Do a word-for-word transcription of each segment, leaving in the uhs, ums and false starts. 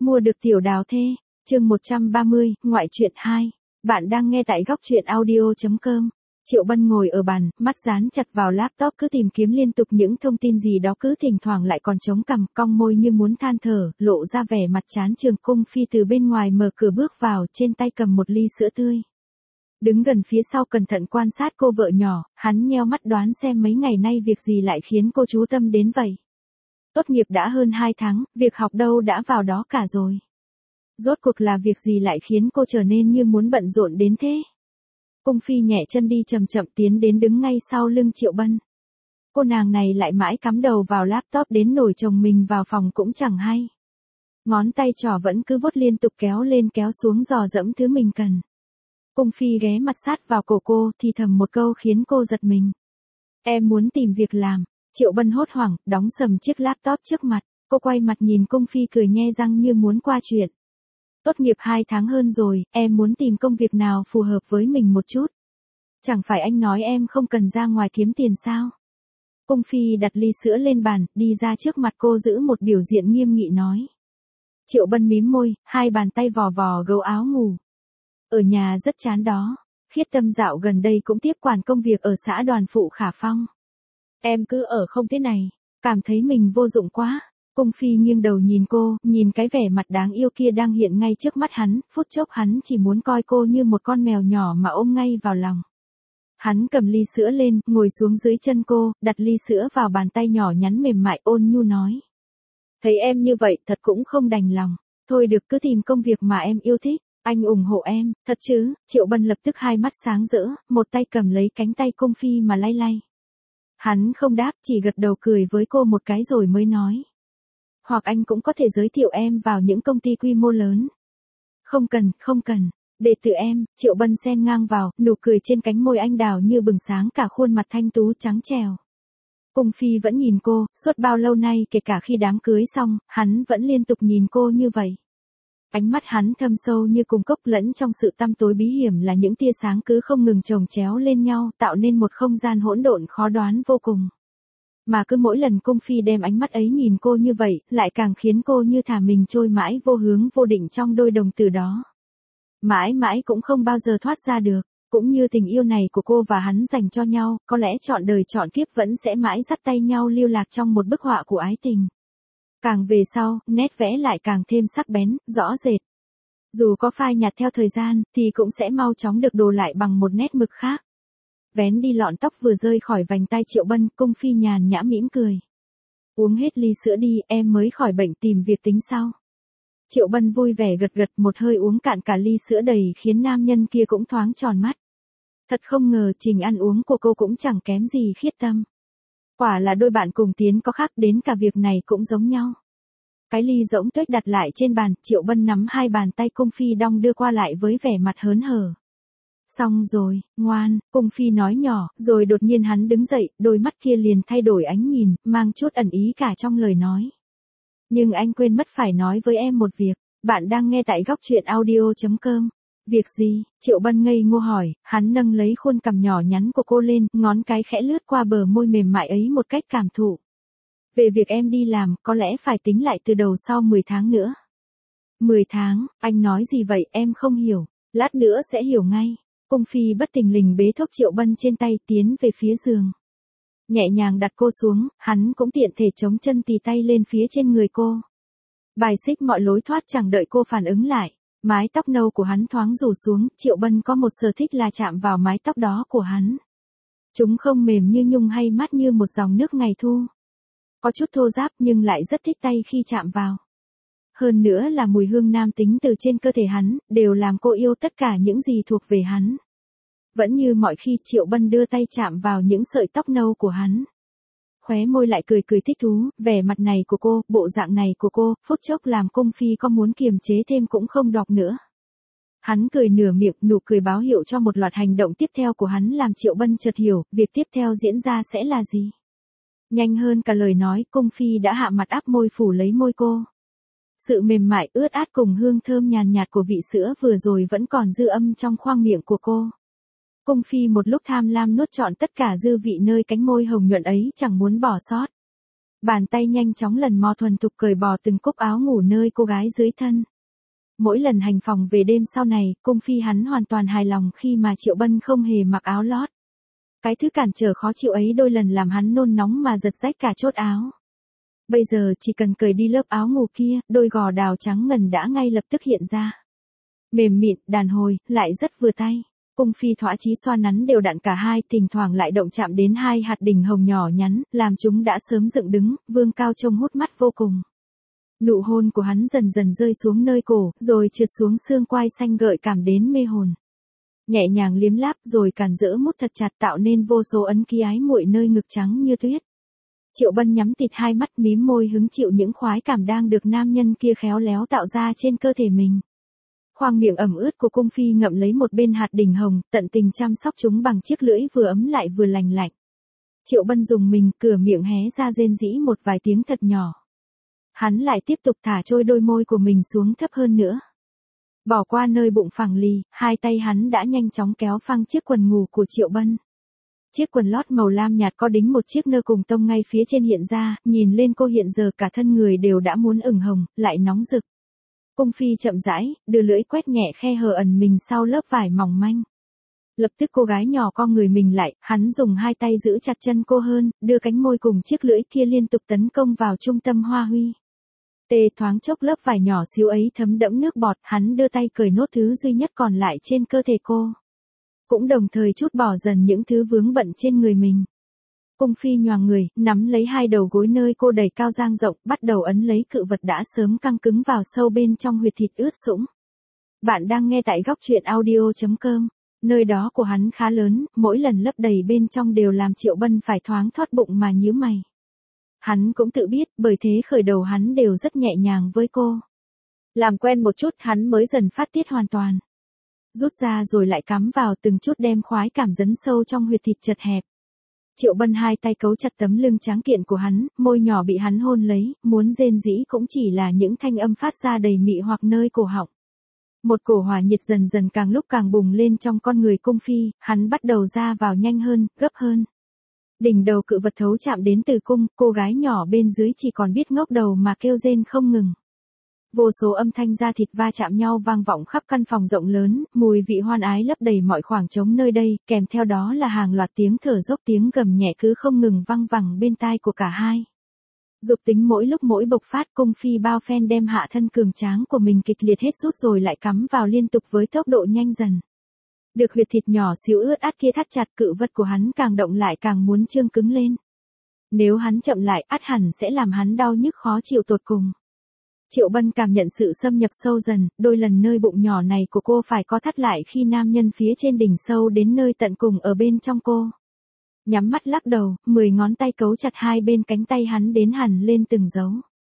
Mua được tiểu đào thê, chương một trăm ba mươi, ngoại truyện hai. Bạn đang nghe tại góc truyện audio chấm com. Triệu Bân ngồi ở bàn, mắt dán chặt vào laptop cứ tìm kiếm liên tục những thông tin gì đó, cứ thỉnh thoảng lại còn chống cằm, cong môi như muốn than thở, lộ ra vẻ mặt chán chường. Cung Phi từ bên ngoài mở cửa bước vào, trên tay cầm một ly sữa tươi. Đứng gần phía sau cẩn thận quan sát cô vợ nhỏ, hắn nheo mắt đoán xem mấy ngày nay việc gì lại khiến cô chú tâm đến vậy. Tốt nghiệp đã hơn hai tháng, việc học đâu đã vào đó cả rồi. Rốt cuộc là việc gì lại khiến cô trở nên như muốn bận rộn đến thế? Cung Phi nhẹ chân đi chậm chậm tiến đến đứng ngay sau lưng Triệu Bân. Cô nàng này lại mãi cắm đầu vào laptop đến nổi chồng mình vào phòng cũng chẳng hay. Ngón tay trỏ vẫn cứ vuốt liên tục kéo lên kéo xuống dò dẫm thứ mình cần. Cung Phi ghé mặt sát vào cổ cô thì thầm một câu khiến cô giật mình. Em muốn tìm việc làm. Triệu Bân hốt hoảng, đóng sầm chiếc laptop trước mặt. Cô quay mặt nhìn Cung Phi cười nhe răng như muốn qua chuyện. Tốt nghiệp hai tháng hơn rồi, em muốn tìm công việc nào phù hợp với mình một chút. Chẳng phải anh nói em không cần ra ngoài kiếm tiền sao? Cung Phi đặt ly sữa lên bàn, đi ra trước mặt cô giữ một biểu diện nghiêm nghị nói. Triệu Bân mím môi, hai bàn tay vò vò gấu áo ngủ. Ở nhà rất chán đó. Khiết Tâm dạo gần đây cũng tiếp quản công việc ở xã Đoàn Phụ Khả Phong. Em cứ ở không thế này, cảm thấy mình vô dụng quá. Cung Phi nghiêng đầu nhìn cô, nhìn cái vẻ mặt đáng yêu kia đang hiện ngay trước mắt hắn, phút chốc hắn chỉ muốn coi cô như một con mèo nhỏ mà ôm ngay vào lòng. Hắn cầm ly sữa lên, ngồi xuống dưới chân cô, đặt ly sữa vào bàn tay nhỏ nhắn mềm mại ôn nhu nói. Thấy em như vậy thật cũng không đành lòng, thôi được cứ tìm công việc mà em yêu thích, anh ủng hộ em, thật chứ? Triệu Bân lập tức hai mắt sáng rỡ, một tay cầm lấy cánh tay Cung Phi mà lay lay. Hắn không đáp, chỉ gật đầu cười với cô một cái rồi mới nói. Hoặc anh cũng có thể giới thiệu em vào những công ty quy mô lớn. Không cần, không cần, để tự em. Triệu Bân xen ngang vào, nụ cười trên cánh môi anh đào như bừng sáng cả khuôn mặt thanh tú trắng trẻo. Cung Phi vẫn nhìn cô, suốt bao lâu nay kể cả khi đám cưới xong, hắn vẫn liên tục nhìn cô như vậy. Ánh mắt hắn thâm sâu như cùng cốc, lẫn trong sự tăm tối bí hiểm là những tia sáng cứ không ngừng chồng chéo lên nhau, tạo nên một không gian hỗn độn khó đoán vô cùng. Mà cứ mỗi lần Cung Phi đem ánh mắt ấy nhìn cô như vậy, lại càng khiến cô như thả mình trôi mãi vô hướng vô định trong đôi đồng tử đó. Mãi mãi cũng không bao giờ thoát ra được, cũng như tình yêu này của cô và hắn dành cho nhau, có lẽ trọn đời trọn kiếp vẫn sẽ mãi dắt tay nhau lưu lạc trong một bức họa của ái tình. Càng về sau, nét vẽ lại càng thêm sắc bén, rõ rệt. Dù có phai nhạt theo thời gian, thì cũng sẽ mau chóng được đồ lại bằng một nét mực khác. Vén đi lọn tóc vừa rơi khỏi vành tai Triệu Bân, Cung Phi nhàn nhã mỉm cười. Uống hết ly sữa đi, em mới khỏi bệnh tìm việc tính sau. Triệu Bân vui vẻ gật gật, một hơi uống cạn cả ly sữa đầy khiến nam nhân kia cũng thoáng tròn mắt. Thật không ngờ trình ăn uống của cô cũng chẳng kém gì Khiết Tâm. Quả là đôi bạn cùng tiến có khác, đến cả việc này cũng giống nhau. Cái ly rỗng tuếch đặt lại trên bàn, Triệu Bân nắm hai bàn tay Cung Phi đong đưa qua lại với vẻ mặt hớn hở. Xong rồi, ngoan, Cung Phi nói nhỏ, rồi đột nhiên hắn đứng dậy, đôi mắt kia liền thay đổi ánh nhìn, mang chút ẩn ý cả trong lời nói. Nhưng anh quên mất phải nói với em một việc, bạn đang nghe tại góc truyện audio chấm com. Việc gì? Triệu Bân ngây ngô hỏi, hắn nâng lấy khuôn cằm nhỏ nhắn của cô lên, ngón cái khẽ lướt qua bờ môi mềm mại ấy một cách cảm thụ. Về việc em đi làm, có lẽ phải tính lại từ đầu sau mười tháng nữa. mười tháng, anh nói gì vậy, em không hiểu, lát nữa sẽ hiểu ngay. Cung Phi bất thình lình bế thốc Triệu Bân trên tay tiến về phía giường. Nhẹ nhàng đặt cô xuống, hắn cũng tiện thể chống chân tì tay lên phía trên người cô. Bài xích mọi lối thoát chẳng đợi cô phản ứng lại. Mái tóc nâu của hắn thoáng rủ xuống, Triệu Bân có một sở thích là chạm vào mái tóc đó của hắn. Chúng không mềm như nhung hay mát như một dòng nước ngày thu. Có chút thô ráp nhưng lại rất thích tay khi chạm vào. Hơn nữa là mùi hương nam tính từ trên cơ thể hắn, đều làm cô yêu tất cả những gì thuộc về hắn. Vẫn như mọi khi Triệu Bân đưa tay chạm vào những sợi tóc nâu của hắn. Khóe môi lại cười cười thích thú, vẻ mặt này của cô, bộ dạng này của cô, phút chốc làm Cung Phi có muốn kiềm chế thêm cũng không đọc nữa. Hắn cười nửa miệng, nụ cười báo hiệu cho một loạt hành động tiếp theo của hắn làm Triệu Bân chợt hiểu, việc tiếp theo diễn ra sẽ là gì. Nhanh hơn cả lời nói, Cung Phi đã hạ mặt áp môi phủ lấy môi cô. Sự mềm mại ướt át cùng hương thơm nhàn nhạt của vị sữa vừa rồi vẫn còn dư âm trong khoang miệng của cô. Cung Phi một lúc tham lam nuốt trọn tất cả dư vị nơi cánh môi hồng nhuận ấy, chẳng muốn bỏ sót. Bàn tay nhanh chóng lần mò thuần thục cởi bỏ từng cúc áo ngủ nơi cô gái dưới thân. Mỗi lần hành phòng về đêm sau này, cung phi hắn hoàn toàn hài lòng khi mà Triệu Bân không hề mặc áo lót. Cái thứ cản trở khó chịu ấy đôi lần làm hắn nôn nóng mà giật rách cả chốt áo. Bây giờ chỉ cần cởi đi lớp áo ngủ kia, đôi gò đào trắng ngần đã ngay lập tức hiện ra. Mềm mịn, đàn hồi, lại rất vừa tay. Cung phi thỏa chí xoa nắn đều đặn cả hai, thỉnh thoảng lại động chạm đến hai hạt đỉnh hồng nhỏ nhắn, làm chúng đã sớm dựng đứng, vương cao trông hút mắt vô cùng. Nụ hôn của hắn dần dần rơi xuống nơi cổ, rồi trượt xuống xương quai xanh gợi cảm đến mê hồn. Nhẹ nhàng liếm láp rồi càn rỡ mút thật chặt tạo nên vô số ấn ký ái muội nơi ngực trắng như tuyết. Triệu Bân nhắm tịt hai mắt mím môi hứng chịu những khoái cảm đang được nam nhân kia khéo léo tạo ra trên cơ thể mình. Khoang miệng ẩm ướt của cung phi ngậm lấy một bên hạt đỉnh hồng, tận tình chăm sóc chúng bằng chiếc lưỡi vừa ấm lại vừa lành lạnh. Triệu Bân dùng mình cửa miệng hé ra rên rỉ một vài tiếng thật nhỏ. Hắn lại tiếp tục thả trôi đôi môi của mình xuống thấp hơn nữa. Bỏ qua nơi bụng phẳng lì, hai tay hắn đã nhanh chóng kéo phăng chiếc quần ngủ của Triệu Bân. Chiếc quần lót màu lam nhạt có đính một chiếc nơ cùng tông ngay phía trên hiện ra, nhìn lên cô hiện giờ cả thân người đều đã muốn ửng hồng, lại nóng rực. Cung phi chậm rãi, đưa lưỡi quét nhẹ khe hở ẩn mình sau lớp vải mỏng manh. Lập tức cô gái nhỏ co người mình lại, hắn dùng hai tay giữ chặt chân cô hơn, đưa cánh môi cùng chiếc lưỡi kia liên tục tấn công vào trung tâm hoa huy. Tê thoáng chốc lớp vải nhỏ xíu ấy thấm đẫm nước bọt, hắn đưa tay cởi nốt thứ duy nhất còn lại trên cơ thể cô. Cũng đồng thời trút bỏ dần những thứ vướng bận trên người mình. Cung phi nhoàng người, nắm lấy hai đầu gối nơi cô đẩy cao dang rộng, bắt đầu ấn lấy cự vật đã sớm căng cứng vào sâu bên trong huyệt thịt ướt sũng. Bạn đang nghe tại góc truyện audio chấm com, nơi đó của hắn khá lớn, mỗi lần lấp đầy bên trong đều làm Triệu Bân phải thoáng thoát bụng mà nhíu mày. Hắn cũng tự biết, bởi thế khởi đầu hắn đều rất nhẹ nhàng với cô. Làm quen một chút hắn mới dần phát tiết hoàn toàn. Rút ra rồi lại cắm vào từng chút đem khoái cảm dấn sâu trong huyệt thịt chật hẹp. Triệu Bân hai tay cấu chặt tấm lưng tráng kiện của hắn, môi nhỏ bị hắn hôn lấy, muốn rên rỉ cũng chỉ là những thanh âm phát ra đầy mị hoặc nơi cổ họng. Một cổ hỏa nhiệt dần dần càng lúc càng bùng lên trong con người cung phi, hắn bắt đầu ra vào nhanh hơn, gấp hơn. Đỉnh đầu cự vật thấu chạm đến từ cung, cô gái nhỏ bên dưới chỉ còn biết ngóc đầu mà kêu rên không ngừng. Vô số âm thanh da thịt va chạm nhau vang vọng khắp căn phòng rộng lớn, mùi vị hoan ái lấp đầy mọi khoảng trống nơi đây, kèm theo đó là hàng loạt tiếng thở dốc tiếng gầm nhẹ cứ không ngừng văng vẳng bên tai của cả hai. Dục tính mỗi lúc mỗi bộc phát, cung phi bao phen đem hạ thân cường tráng của mình kịch liệt hết rút rồi lại cắm vào liên tục với tốc độ nhanh dần. Được huyệt thịt nhỏ xíu ướt át kia thắt chặt, cự vật của hắn càng động lại càng muốn trương cứng lên. Nếu hắn chậm lại, ắt hẳn sẽ làm hắn đau nhức khó chịu tột cùng. Triệu Bân cảm nhận sự xâm nhập sâu dần, đôi lần nơi bụng nhỏ này của cô phải co thắt lại khi nam nhân phía trên đỉnh sâu đến nơi tận cùng ở bên trong cô. Nhắm mắt lắc đầu, mười ngón tay cấu chặt hai bên cánh tay hắn đến hẳn lên từng dấu.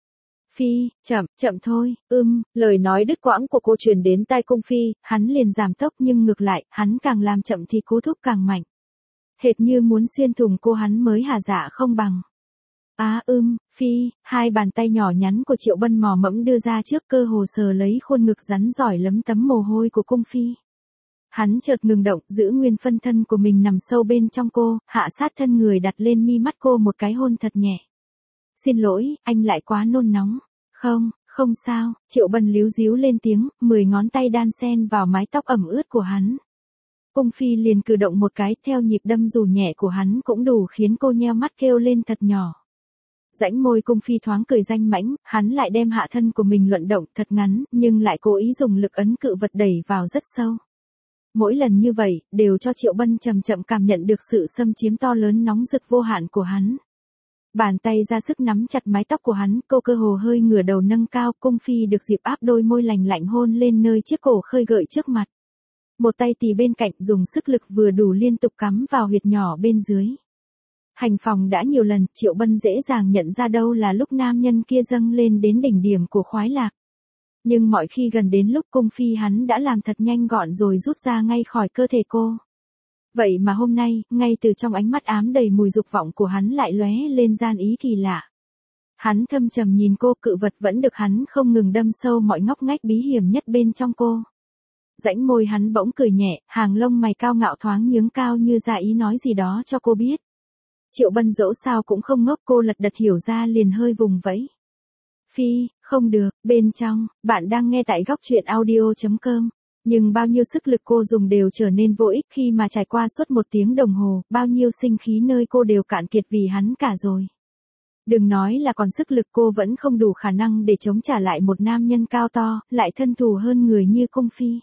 Phi, chậm, chậm thôi, ưm, lời nói đứt quãng của cô truyền đến tai cung phi, hắn liền giảm tốc nhưng ngược lại, hắn càng làm chậm thì cú thúc càng mạnh. Hệt như muốn xuyên thủng cô hắn mới hà dạ không bằng. Á à, ưm, phi, hai bàn tay nhỏ nhắn của Triệu Bân mò mẫm đưa ra trước cơ hồ sờ lấy khuôn ngực rắn giỏi lấm tấm mồ hôi của cung phi. Hắn chợt ngừng động, giữ nguyên phân thân của mình nằm sâu bên trong cô, hạ sát thân người đặt lên mi mắt cô một cái hôn thật nhẹ. Xin lỗi, anh lại quá nôn nóng. Không, không sao, Triệu Bân líu díu lên tiếng, mười ngón tay đan xen vào mái tóc ẩm ướt của hắn. Cung phi liền cử động một cái, theo nhịp đâm dù nhẹ của hắn cũng đủ khiến cô nheo mắt kêu lên thật nhỏ. Rãnh môi cung phi thoáng cười danh mãnh, hắn lại đem hạ thân của mình luận động thật ngắn, nhưng lại cố ý dùng lực ấn cự vật đẩy vào rất sâu. Mỗi lần như vậy, đều cho Triệu Bân chậm chậm cảm nhận được sự xâm chiếm to lớn nóng rực vô hạn của hắn. Bàn tay ra sức nắm chặt mái tóc của hắn, cô cơ hồ hơi ngửa đầu nâng cao, cung phi được dịp áp đôi môi lành lạnh hôn lên nơi chiếc cổ khơi gợi trước mặt. Một tay tì bên cạnh dùng sức lực vừa đủ liên tục cắm vào huyệt nhỏ bên dưới. Hành phòng đã nhiều lần, Triệu Bân dễ dàng nhận ra đâu là lúc nam nhân kia dâng lên đến đỉnh điểm của khoái lạc. Nhưng mọi khi gần đến lúc cung phi hắn đã làm thật nhanh gọn rồi rút ra ngay khỏi cơ thể cô. Vậy mà hôm nay, ngay từ trong ánh mắt ám đầy mùi dục vọng của hắn lại lóe lên gian ý kỳ lạ. Hắn thâm trầm nhìn cô, cự vật vẫn được hắn không ngừng đâm sâu mọi ngóc ngách bí hiểm nhất bên trong cô. Rãnh môi hắn bỗng cười nhẹ, hàng lông mày cao ngạo thoáng nhướng cao như ra ý nói gì đó cho cô biết. Triệu Bân dẫu sao cũng không ngốc, cô lật đật hiểu ra liền hơi vùng vẫy. Phi, không được, bên trong, bạn đang nghe tại góc truyện audio.com. Nhưng bao nhiêu sức lực cô dùng đều trở nên vô ích khi mà trải qua suốt một tiếng đồng hồ, bao nhiêu sinh khí nơi cô đều cạn kiệt vì hắn cả rồi. Đừng nói là còn sức lực, cô vẫn không đủ khả năng để chống trả lại một nam nhân cao to, lại thân thù hơn người như Cung Phi.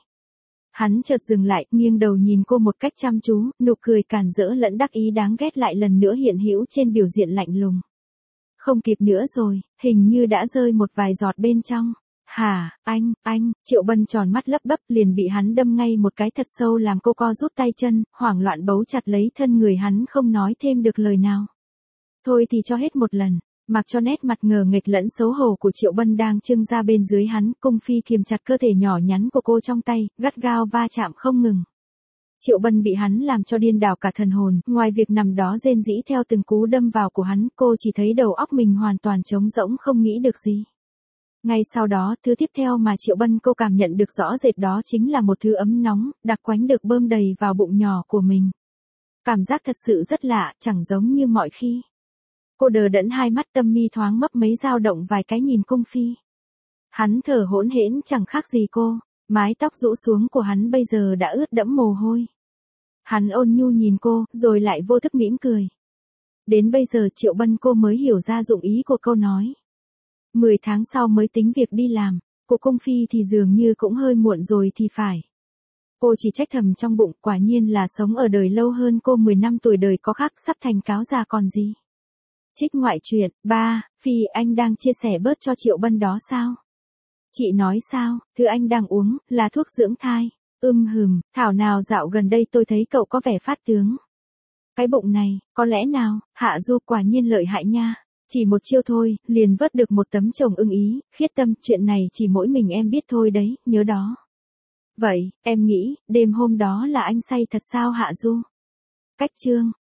Hắn chợt dừng lại, nghiêng đầu nhìn cô một cách chăm chú, nụ cười càn rỡ lẫn đắc ý đáng ghét lại lần nữa hiện hữu trên biểu diện lạnh lùng. Không kịp nữa rồi, hình như đã rơi một vài giọt bên trong. Hả, anh, anh, Triệu Bân tròn mắt lấp bấp liền bị hắn đâm ngay một cái thật sâu làm cô co rút tay chân, hoảng loạn bấu chặt lấy thân người hắn không nói thêm được lời nào. Thôi thì cho hết một lần, mặc cho nét mặt ngờ nghệch lẫn xấu hổ của Triệu Bân đang trưng ra bên dưới hắn, Cung Phi kiềm chặt cơ thể nhỏ nhắn của cô trong tay, gắt gao va chạm không ngừng. Triệu Bân bị hắn làm cho điên đảo cả thần hồn, ngoài việc nằm đó rên rỉ theo từng cú đâm vào của hắn, cô chỉ thấy đầu óc mình hoàn toàn trống rỗng không nghĩ được gì. Ngay sau đó, thứ tiếp theo mà Triệu Bân cô cảm nhận được rõ rệt đó chính là một thứ ấm nóng, đặc quánh được bơm đầy vào bụng nhỏ của mình. Cảm giác thật sự rất lạ, chẳng giống như mọi khi. Cô đờ đẫn hai mắt, tâm mi thoáng mấp mấy dao động vài cái nhìn Cung Phi. Hắn thở hỗn hển chẳng khác gì cô, mái tóc rũ xuống của hắn bây giờ đã ướt đẫm mồ hôi. Hắn ôn nhu nhìn cô, rồi lại vô thức mỉm cười. Đến bây giờ Triệu Bân cô mới hiểu ra dụng ý của câu nói. Mười tháng sau mới tính việc đi làm, của Cung Phi thì dường như cũng hơi muộn rồi thì phải. Cô chỉ trách thầm trong bụng, quả nhiên là sống ở đời lâu hơn cô mười năm tuổi đời có khác, sắp thành cáo già còn gì. Trích ngoại truyện, ba, Phi anh đang chia sẻ bớt cho Triệu Bân đó sao? Chị nói sao, thứ anh đang uống, là thuốc dưỡng thai. Ưm hừm, thảo nào dạo gần đây tôi thấy cậu có vẻ phát tướng. Cái bụng này, có lẽ nào, Hạ Du quả nhiên lợi hại nha. Chỉ một chiêu thôi, liền vớt được một tấm chồng ưng ý, khiết tâm, chuyện này chỉ mỗi mình em biết thôi đấy, nhớ đó. Vậy, em nghĩ, đêm hôm đó là anh say thật sao Hạ Du? Cách chương.